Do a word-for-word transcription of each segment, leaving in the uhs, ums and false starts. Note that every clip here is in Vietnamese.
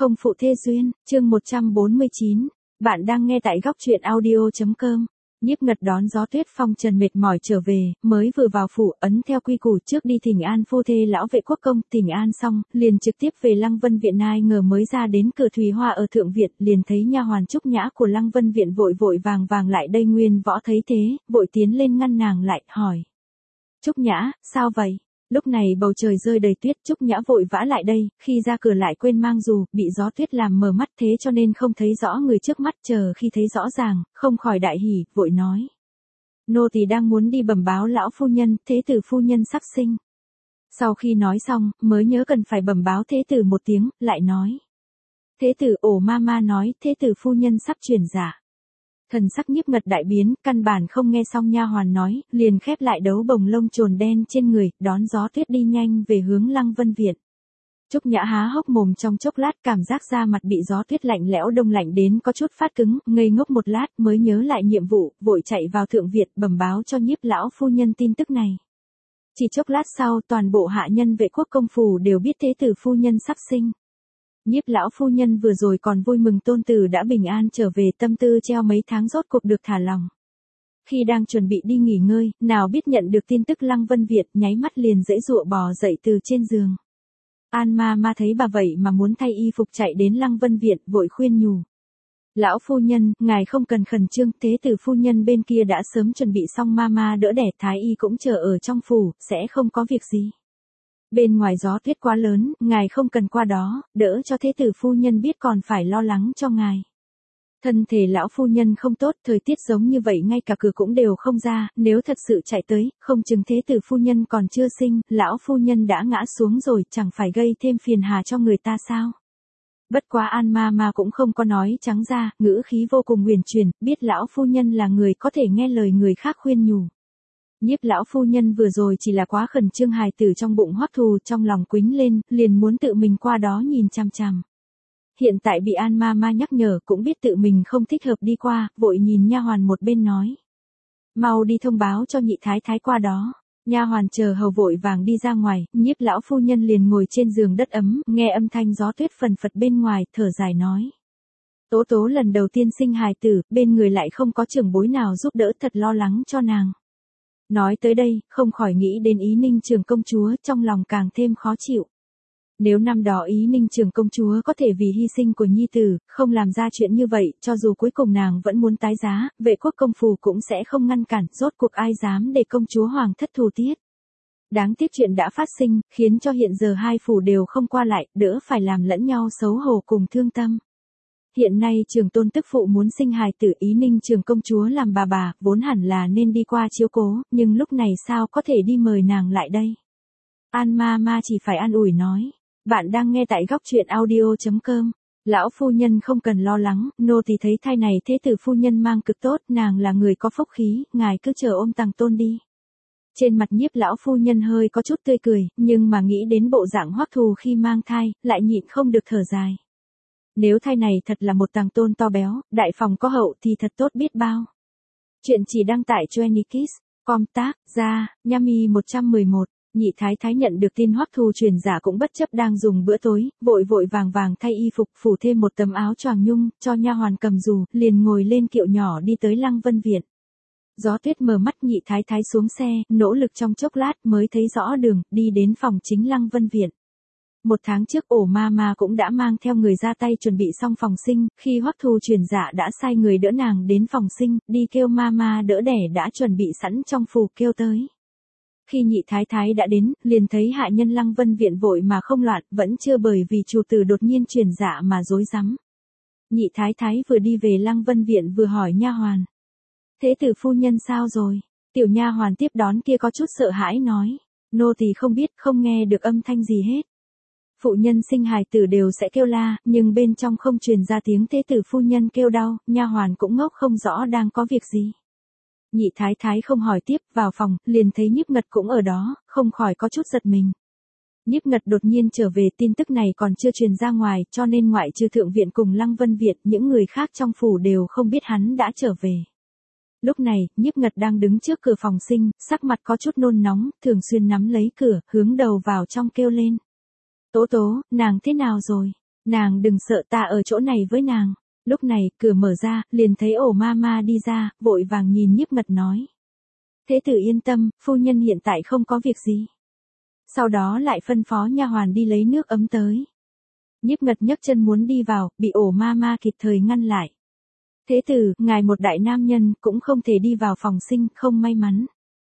Không phụ thê duyên, chương một trăm bốn mươi chín. Bạn đang nghe tại góc truyện audio chấm com. Nhiếp Ngật đón gió tuyết phong trần mệt mỏi trở về, mới vừa vào phủ, ấn theo quy củ trước đi thỉnh an phu thê lão vệ quốc công, thỉnh an xong, liền trực tiếp về Lăng Vân viện. Ai ngờ mới ra đến cửa Thùy Hoa ở thượng viện, liền thấy nha hoàn Trúc Nhã của Lăng Vân viện vội vội vàng vàng lại đây. Nguyên Võ thấy thế, vội tiến lên ngăn nàng lại, hỏi: Trúc Nhã, sao vậy? Lúc này bầu trời rơi đầy tuyết, Trúc Nhã vội vã lại đây, khi ra cửa lại quên mang dù, bị gió tuyết làm mờ mắt, thế cho nên không thấy rõ người trước mắt. Chờ khi thấy rõ ràng, không khỏi đại hỉ, vội nói: Nô tỳ đang muốn đi bẩm báo lão phu nhân, thế tử phu nhân sắp sinh. Sau khi nói xong, mới nhớ cần phải bẩm báo thế tử một tiếng, lại nói: Thế tử, ổ ma ma nói, thế tử phu nhân sắp chuyển dạ. Thần sắc Nhiếp Ngật đại biến, căn bản không nghe xong nha hoàn nói, liền khép lại đấu bồng lông trồn đen trên người, đón gió tuyết đi nhanh về hướng Lăng Vân viện. Trúc Nhã há hốc mồm trong chốc lát, cảm giác da mặt bị gió tuyết lạnh lẽo đông lạnh đến có chút phát cứng, ngây ngốc một lát mới nhớ lại nhiệm vụ, vội chạy vào thượng viện bẩm báo cho Nhiếp lão phu nhân tin tức này. Chỉ chốc lát sau, toàn bộ hạ nhân vệ quốc công phủ đều biết thế tử phu nhân sắp sinh. Nhiếp lão phu nhân vừa rồi còn vui mừng tôn tử đã bình an trở về, tâm tư treo mấy tháng rốt cuộc được thả lòng. Khi đang chuẩn bị đi nghỉ ngơi, nào biết nhận được tin tức Lăng Vân viện, nháy mắt liền dễ dụa bò dậy từ trên giường. An ma ma thấy bà vậy mà muốn thay y phục chạy đến Lăng Vân viện, vội khuyên nhủ: Lão phu nhân, ngài không cần khẩn trương, thế tử phu nhân bên kia đã sớm chuẩn bị xong, ma ma đỡ đẻ, thái y cũng chờ ở trong phủ, sẽ không có việc gì. Bên ngoài gió tuyết quá lớn, ngài không cần qua đó, đỡ cho thế tử phu nhân biết còn phải lo lắng cho ngài. Thân thể lão phu nhân không tốt, thời tiết giống như vậy ngay cả cửa cũng đều không ra, nếu thật sự chạy tới, không chừng thế tử phu nhân còn chưa sinh, lão phu nhân đã ngã xuống rồi, chẳng phải gây thêm phiền hà cho người ta sao? Bất quá An ma ma cũng không có nói trắng ra, ngữ khí vô cùng huyền chuyển, biết lão phu nhân là người có thể nghe lời người khác khuyên nhủ. Nhiếp lão phu nhân vừa rồi chỉ là quá khẩn trương, hài tử trong bụng Hoắc Thù trong lòng quýnh lên, liền muốn tự mình qua đó nhìn chằm chằm. Hiện tại bị An ma ma nhắc nhở, cũng biết tự mình không thích hợp đi qua, vội nhìn nha hoàn một bên nói: Mau đi thông báo cho nhị thái thái qua đó. Nha hoàn chờ hầu vội vàng đi ra ngoài, Nhiếp lão phu nhân liền ngồi trên giường đất ấm, nghe âm thanh gió tuyết phần phật bên ngoài, thở dài nói: Tố tố lần đầu tiên sinh hài tử, bên người lại không có trưởng bối nào giúp đỡ, thật lo lắng cho nàng. Nói tới đây, không khỏi nghĩ đến Ý Ninh Trường công chúa, trong lòng càng thêm khó chịu. Nếu năm đó Ý Ninh Trường công chúa có thể vì hy sinh của nhi tử, không làm ra chuyện như vậy, cho dù cuối cùng nàng vẫn muốn tái giá, vệ quốc công phủ cũng sẽ không ngăn cản, rốt cuộc ai dám để công chúa hoàng thất thù tiết. Đáng tiếc chuyện đã phát sinh, khiến cho hiện giờ hai phủ đều không qua lại, đỡ phải làm lẫn nhau xấu hổ cùng thương tâm. Hiện nay Trường tôn tức phụ muốn sinh hài tử, Ý Ninh Trường công chúa làm bà bà, vốn hẳn là nên đi qua chiếu cố, nhưng lúc này sao có thể đi mời nàng lại đây. An ma ma chỉ phải an ủi nói: Bạn đang nghe tại góc truyện audio chấm com. Lão phu nhân không cần lo lắng, nô tỳ thấy thai này thế tử phu nhân mang cực tốt, nàng là người có phúc khí, ngài cứ chờ ôm tàng tôn đi. Trên mặt Nhiếp lão phu nhân hơi có chút tươi cười, nhưng mà nghĩ đến bộ dạng Hoắc Thù khi mang thai, lại nhịn không được thở dài. Nếu thai này thật là một tàng tôn to béo, đại phòng có hậu thì thật tốt biết bao. Chuyện chỉ đăng tải cho Anykiss, com tác, ra, Yami một trăm mười một. Nhị thái thái nhận được tin Hoắc Thù truyền giả cũng bất chấp đang dùng bữa tối, vội vội vàng vàng thay y phục, phủ thêm một tấm áo choàng nhung, cho nha hoàn cầm dù, liền ngồi lên kiệu nhỏ đi tới Lăng Vân viện. Gió tuyết mờ mắt, nhị thái thái xuống xe, nỗ lực trong chốc lát mới thấy rõ đường, đi đến phòng chính Lăng Vân viện. Một tháng trước ổ ma ma cũng đã mang theo người ra tay chuẩn bị xong phòng sinh, khi Hoắc Thù truyền dạ đã sai người đỡ nàng đến phòng sinh, đi kêu ma ma đỡ đẻ đã chuẩn bị sẵn trong phủ kêu tới. Khi nhị thái thái đã đến, liền thấy hạ nhân Lăng Vân viện vội mà không loạn, vẫn chưa bởi vì chủ tử đột nhiên truyền dạ mà rối rắm. Nhị thái thái vừa đi về Lăng Vân viện vừa hỏi nha hoàn: Thế tử phu nhân sao rồi? Tiểu nha hoàn tiếp đón kia có chút sợ hãi nói: Nô tỳ không biết, không nghe được âm thanh gì hết. Phụ nhân sinh hài tử đều sẽ kêu la, nhưng bên trong không truyền ra tiếng thế tử phu nhân kêu đau, nha hoàn cũng ngốc không rõ đang có việc gì. Nhị thái thái không hỏi tiếp, vào phòng, liền thấy Nhiếp Ngật cũng ở đó, không khỏi có chút giật mình. Nhiếp Ngật đột nhiên trở về, tin tức này còn chưa truyền ra ngoài, cho nên ngoại trừ thượng viện cùng Lăng Vân viện, những người khác trong phủ đều không biết hắn đã trở về. Lúc này, Nhiếp Ngật đang đứng trước cửa phòng sinh, sắc mặt có chút nôn nóng, thường xuyên nắm lấy cửa, hướng đầu vào trong kêu lên: Tố tố, nàng thế nào rồi? Nàng đừng sợ, ta ở chỗ này với nàng. Lúc này, cửa mở ra, liền thấy ổ ma ma đi ra, vội vàng nhìn Nhiếp Ngật nói. Thế tử yên tâm, phu nhân hiện tại không có việc gì. Sau đó lại phân phó nha hoàn đi lấy nước ấm tới. Nhiếp Ngật nhấc chân muốn đi vào, bị ổ ma ma kịp thời ngăn lại. Thế tử, ngài một đại nam nhân, cũng không thể đi vào phòng sinh, không may mắn.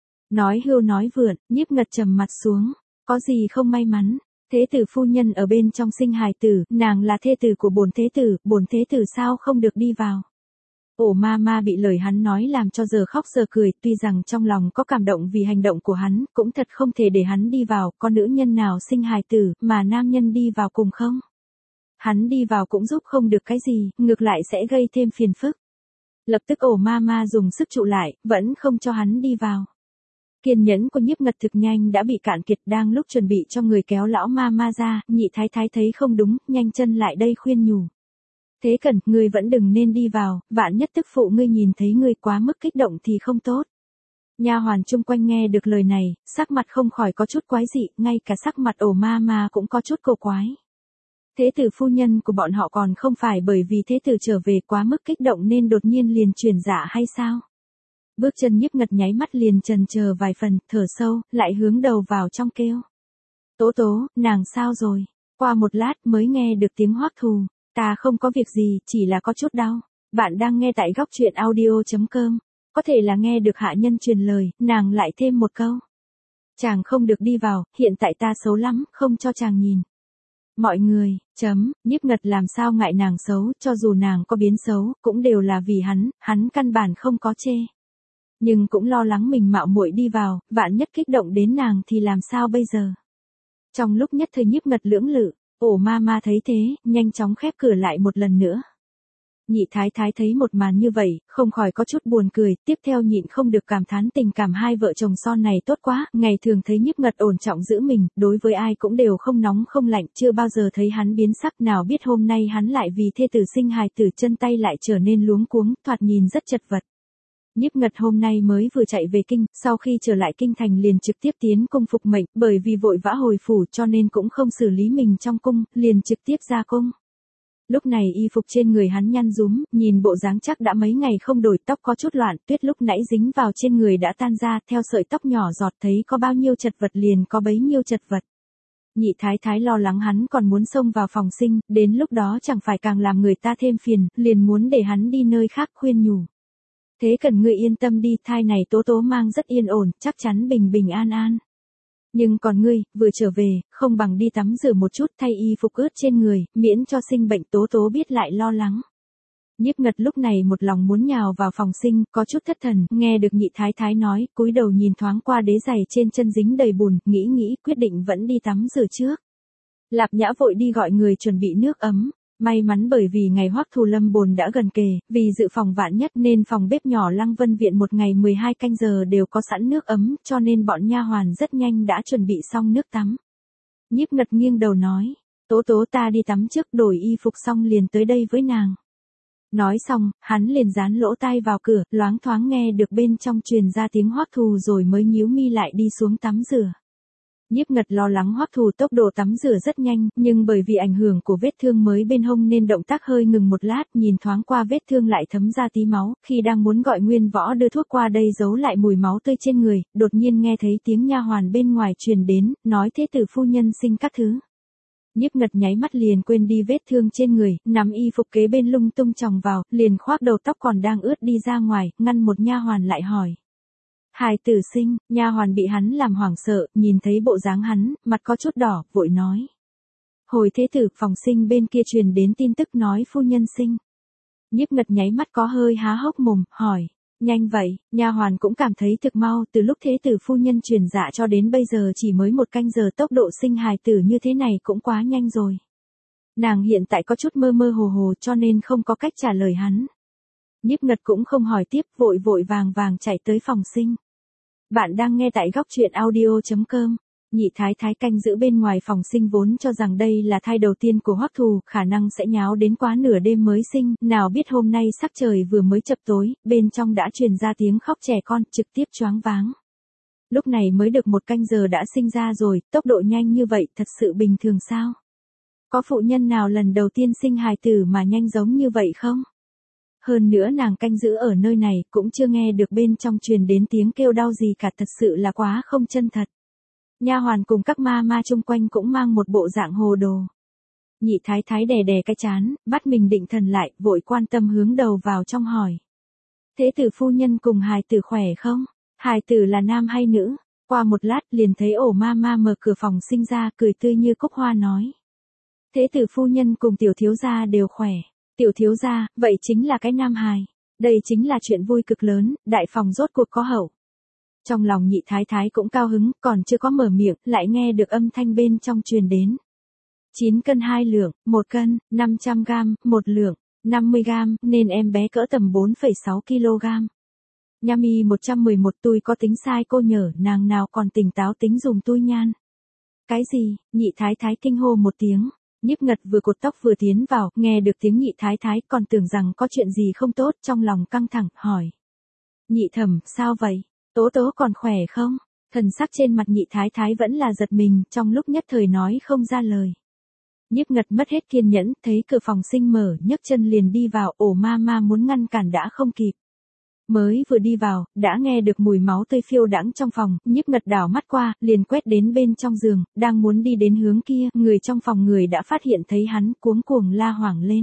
Nói hưu nói vượn, Nhiếp Ngật trầm mặt xuống. Có gì không may mắn? Thế tử phu nhân ở bên trong sinh hài tử, nàng là thê tử của bổn thế tử, bổn thế tử sao không được đi vào? Ổ ma ma bị lời hắn nói làm cho giờ khóc giờ cười, tuy rằng trong lòng có cảm động vì hành động của hắn, cũng thật không thể để hắn đi vào, có nữ nhân nào sinh hài tử, mà nam nhân đi vào cùng không? Hắn đi vào cũng giúp không được cái gì, ngược lại sẽ gây thêm phiền phức. Lập tức ổ ma ma dùng sức trụ lại, vẫn không cho hắn đi vào. Kiên nhẫn của Nhiếp Ngật thực nhanh đã bị cạn kiệt, đang lúc chuẩn bị cho người kéo lão ma ma ra, nhị thái thái thấy không đúng, nhanh chân lại đây khuyên nhủ. Thế Cẩn, ngươi vẫn đừng nên đi vào, vạn nhất tức phụ ngươi nhìn thấy ngươi quá mức kích động thì không tốt. Nha hoàn chung quanh nghe được lời này, sắc mặt không khỏi có chút quái dị, ngay cả sắc mặt ổ ma ma cũng có chút cổ quái. Thế tử phu nhân của bọn họ còn không phải bởi vì thế tử trở về quá mức kích động nên đột nhiên liền chuyển dạ hay sao? Bước chân Nhiếp Ngật nháy mắt liền chần chờ vài phần, thở sâu, lại hướng đầu vào trong kêu. Tố tố, nàng sao rồi? Qua một lát mới nghe được tiếng Hoắc Thù. Ta không có việc gì, chỉ là có chút đau. Bạn đang nghe tại góc truyện audio chấm com. Có thể là nghe được hạ nhân truyền lời, nàng lại thêm một câu. Chàng không được đi vào, hiện tại ta xấu lắm, không cho chàng nhìn. Mọi người, chấm, Nhiếp Ngật làm sao ngại nàng xấu, cho dù nàng có biến xấu, cũng đều là vì hắn, hắn căn bản không có chê. Nhưng cũng lo lắng mình mạo muội đi vào, vạn nhất kích động đến nàng thì làm sao bây giờ. Trong lúc nhất thời Nhiếp Ngật lưỡng lự, ổ ma ma thấy thế, nhanh chóng khép cửa lại một lần nữa. Nhị thái thái thấy một màn như vậy, không khỏi có chút buồn cười, tiếp theo nhịn không được cảm thán tình cảm hai vợ chồng son này tốt quá, ngày thường thấy Nhiếp Ngật ổn trọng giữ mình, đối với ai cũng đều không nóng không lạnh, chưa bao giờ thấy hắn biến sắc, nào biết hôm nay hắn lại vì thê tử sinh hài tử chân tay lại trở nên luống cuống, thoạt nhìn rất chật vật. Nhiếp Ngật hôm nay mới vừa chạy về kinh, sau khi trở lại kinh thành liền trực tiếp tiến cung phục mệnh, bởi vì vội vã hồi phủ cho nên cũng không xử lý mình trong cung, liền trực tiếp ra cung. Lúc này y phục trên người hắn nhăn rúm, nhìn bộ dáng chắc đã mấy ngày không đổi, tóc có chút loạn, tuyết lúc nãy dính vào trên người đã tan ra, theo sợi tóc nhỏ giọt thấy có bao nhiêu chật vật liền có bấy nhiêu chật vật. Nhị thái thái lo lắng hắn còn muốn xông vào phòng sinh, đến lúc đó chẳng phải càng làm người ta thêm phiền, liền muốn để hắn đi nơi khác khuyên nhủ. Thế Cần ngươi yên tâm đi, thai này tố tố mang rất yên ổn, chắc chắn bình bình an an. Nhưng còn ngươi, vừa trở về, không bằng đi tắm rửa một chút thay y phục ướt trên người, miễn cho sinh bệnh tố tố biết lại lo lắng. Nhiếp Ngật lúc này một lòng muốn nhào vào phòng sinh, có chút thất thần, nghe được nhị thái thái nói, cúi đầu nhìn thoáng qua đế giày trên chân dính đầy bùn, nghĩ nghĩ, quyết định vẫn đi tắm rửa trước. Lạp Nhã vội đi gọi người chuẩn bị nước ấm. May mắn bởi vì ngày Hoắc Thù lâm bồn đã gần kề, vì dự phòng vạn nhất nên phòng bếp nhỏ Lăng Vân Viện một ngày mười hai canh giờ đều có sẵn nước ấm, cho nên bọn nha hoàn rất nhanh đã chuẩn bị xong nước tắm. Nhiếp Ngật nghiêng đầu nói, tố tố ta đi tắm trước, đổi y phục xong liền tới đây với nàng. Nói xong, hắn liền dán lỗ tai vào cửa, loáng thoáng nghe được bên trong truyền ra tiếng Hoắc Thù rồi mới nhíu mi lại đi xuống tắm rửa. Nhiếp Ngật lo lắng Hoắc Thù tốc độ tắm rửa rất nhanh, nhưng bởi vì ảnh hưởng của vết thương mới bên hông nên động tác hơi ngừng một lát, nhìn thoáng qua vết thương lại thấm ra tí máu, khi đang muốn gọi Nguyên Võ đưa thuốc qua đây giấu lại mùi máu tươi trên người, đột nhiên nghe thấy tiếng nha hoàn bên ngoài truyền đến, nói thế tử phu nhân sinh các thứ. Nhiếp Ngật nháy mắt liền quên đi vết thương trên người, nắm y phục kế bên lung tung chòng vào, liền khoác đầu tóc còn đang ướt đi ra ngoài, ngăn một nha hoàn lại hỏi. Hài tử sinh, nha hoàn bị hắn làm hoảng sợ, nhìn thấy bộ dáng hắn, mặt có chút đỏ, vội nói. Hồi thế tử, phòng sinh bên kia truyền đến tin tức nói phu nhân sinh. Nhiếp Ngật nháy mắt có hơi há hốc mồm, hỏi. Nhanh vậy, nha hoàn cũng cảm thấy thực mau, từ lúc thế tử phu nhân truyền dạ cho đến bây giờ chỉ mới một canh giờ, tốc độ sinh hài tử như thế này cũng quá nhanh rồi. Nàng hiện tại có chút mơ mơ hồ hồ cho nên không có cách trả lời hắn. Nhiếp Ngật cũng không hỏi tiếp, vội vội vàng vàng chạy tới phòng sinh. Bạn đang nghe tại góc truyện audio chấm com. Nhị thái thái canh giữ bên ngoài phòng sinh vốn cho rằng đây là thai đầu tiên của Hoắc Thù, khả năng sẽ nháo đến quá nửa đêm mới sinh, nào biết hôm nay sắc trời vừa mới chập tối, bên trong đã truyền ra tiếng khóc trẻ con, trực tiếp choáng váng. Lúc này mới được một canh giờ đã sinh ra rồi, tốc độ nhanh như vậy thật sự bình thường sao? Có phụ nhân nào lần đầu tiên sinh hài tử mà nhanh giống như vậy không? Hơn nữa nàng canh giữ ở nơi này cũng chưa nghe được bên trong truyền đến tiếng kêu đau gì cả, thật sự là quá không chân thật. Nha hoàn cùng các ma ma chung quanh cũng mang một bộ dạng hồ đồ. Nhị thái thái đè đè cái chán, bắt mình định thần lại, vội quan tâm hướng đầu vào trong hỏi. Thế tử phu nhân cùng hài tử khỏe không? Hài tử là nam hay nữ? Qua một lát liền thấy ổ ma ma mở cửa phòng sinh ra, cười tươi như cúc hoa nói. Thế tử phu nhân cùng tiểu thiếu gia đều khỏe. Tiểu thiếu gia, vậy chính là cái nam hài. Đây chính là chuyện vui cực lớn, đại phòng rốt cuộc có hậu. Trong lòng nhị thái thái cũng cao hứng, còn chưa có mở miệng, lại nghe được âm thanh bên trong truyền đến. chín cân hai lượng, một cân, năm trăm gam, một lượng, năm mươi gam, nên em bé cỡ tầm bốn phẩy sáu ki lô gam. Nhami một trăm mười một tôi có tính sai cô nhở, nàng nào còn tỉnh táo tính dùng tôi nhan. Cái gì, nhị thái thái kinh hô một tiếng. Nhiếp Ngật vừa cột tóc vừa tiến vào, nghe được tiếng nhị thái thái còn tưởng rằng có chuyện gì không tốt, trong lòng căng thẳng, hỏi. Nhị thẩm, sao vậy? Tố tố còn khỏe không? Thần sắc trên mặt nhị thái thái vẫn là giật mình, trong lúc nhất thời nói không ra lời. Nhiếp Ngật mất hết kiên nhẫn, thấy cửa phòng sinh mở, nhấc chân liền đi vào, ổ ma ma muốn ngăn cản đã không kịp. Mới vừa đi vào, đã nghe được mùi máu tươi phiêu đãng trong phòng, Nhiếp Ngật đảo mắt qua, liền quét đến bên trong giường, đang muốn đi đến hướng kia, người trong phòng người đã phát hiện thấy hắn, cuống cuồng la hoảng lên.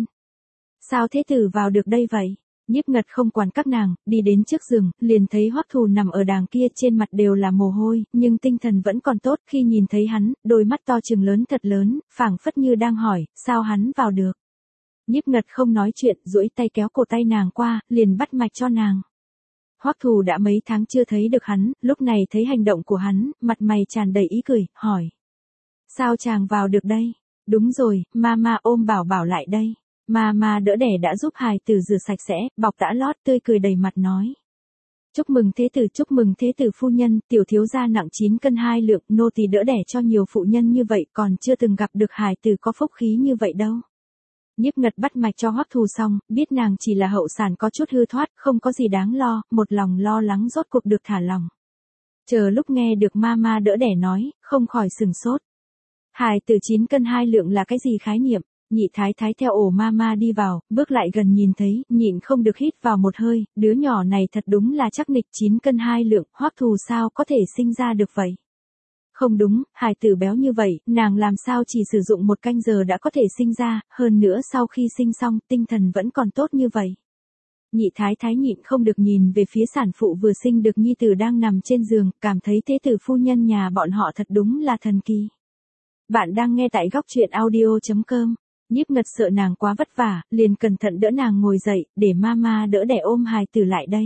Sao thế tử vào được đây vậy? Nhiếp Ngật không quản các nàng, đi đến trước giường, liền thấy Hoắc Thù nằm ở đàng kia, trên mặt đều là mồ hôi, nhưng tinh thần vẫn còn tốt, khi nhìn thấy hắn, đôi mắt to trừng lớn thật lớn, phảng phất như đang hỏi, sao hắn vào được? Nhiếp Ngật không nói chuyện, duỗi tay kéo cổ tay nàng qua, liền bắt mạch cho nàng. Hoắc Thù đã mấy tháng chưa thấy được hắn, lúc này thấy hành động của hắn, mặt mày tràn đầy ý cười, hỏi. Sao chàng vào được đây? Đúng rồi, mama ôm bảo bảo lại đây. Mama đỡ đẻ đã giúp hài tử rửa sạch sẽ, bọc tã lót, tươi cười đầy mặt nói. Chúc mừng thế tử, chúc mừng thế tử phu nhân, tiểu thiếu gia nặng chín cân hai lượng, nô tỳ đỡ đẻ cho nhiều phụ nhân như vậy, còn chưa từng gặp được hài tử có phúc khí như vậy đâu. Nhiếp Ngật bắt mạch cho Hoắc Thù xong, biết nàng chỉ là hậu sản có chút hư thoát, không có gì đáng lo, một lòng lo lắng rốt cuộc được thả lòng. Chờ lúc nghe được mama đỡ đẻ nói, không khỏi sừng sốt. Hài tử chín cân hai lượng là cái gì khái niệm? Nhị thái thái theo ổ mama đi vào, bước lại gần nhìn thấy, nhịn không được hít vào một hơi, đứa nhỏ này thật đúng là chắc nịch chín cân hai lượng, Hoắc Thù sao có thể sinh ra được vậy? Không đúng, hài tử béo như vậy, nàng làm sao chỉ sử dụng một canh giờ đã có thể sinh ra, hơn nữa sau khi sinh xong, tinh thần vẫn còn tốt như vậy. Nhị thái thái nhịn không được nhìn về phía sản phụ vừa sinh được nhi tử đang nằm trên giường, cảm thấy thế tử phu nhân nhà bọn họ thật đúng là thần kỳ. Bạn đang nghe tại góc truyện audio chấm com. Nhiếp Ngật sợ nàng quá vất vả, liền cẩn thận đỡ nàng ngồi dậy, để mama đỡ đẻ ôm hài tử lại đây.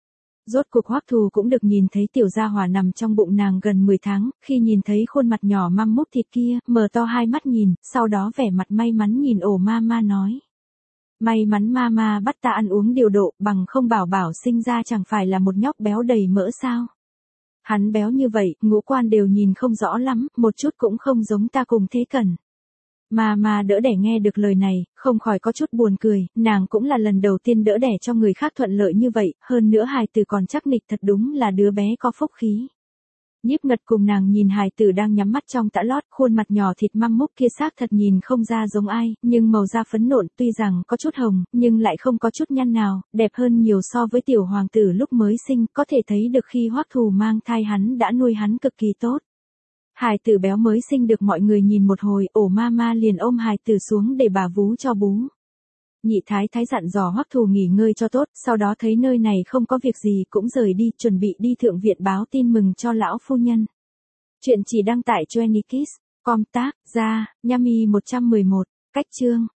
Rốt cuộc Hoắc Thù cũng được nhìn thấy tiểu gia hỏa nằm trong bụng nàng gần mười tháng, khi nhìn thấy khuôn mặt nhỏ măm mút thịt kia, mở to hai mắt nhìn, sau đó vẻ mặt may mắn nhìn ổ mama nói. May mắn mama bắt ta ăn uống điều độ, bằng không bảo bảo sinh ra chẳng phải là một nhóc béo đầy mỡ sao. Hắn béo như vậy, ngũ quan đều nhìn không rõ lắm, một chút cũng không giống ta cùng Thế Cẩn. Mama đỡ đẻ nghe được lời này, không khỏi có chút buồn cười, nàng cũng là lần đầu tiên đỡ đẻ cho người khác thuận lợi như vậy, hơn nữa hài tử còn chắc nịch, thật đúng là đứa bé có phúc khí. Nhiếp Ngật cùng nàng nhìn hài tử đang nhắm mắt trong tã lót, khuôn mặt nhỏ thịt măm múc kia xác thật nhìn không ra giống ai, nhưng màu da phấn nộn, tuy rằng có chút hồng, nhưng lại không có chút nhăn nào, đẹp hơn nhiều so với tiểu hoàng tử lúc mới sinh, có thể thấy được khi Hoắc Thù mang thai hắn đã nuôi hắn cực kỳ tốt. Hài tử béo mới sinh được mọi người nhìn một hồi, ổ mama liền ôm hài tử xuống để bà vú cho bú. Nhị thái thái dặn dò Hoắc Thù nghỉ ngơi cho tốt, sau đó thấy nơi này không có việc gì cũng rời đi, chuẩn bị đi thượng viện báo tin mừng cho lão phu nhân. Chuyện chỉ đăng tải cho Anykids, com tác, ra, Nhami một trăm mười một, cách chương.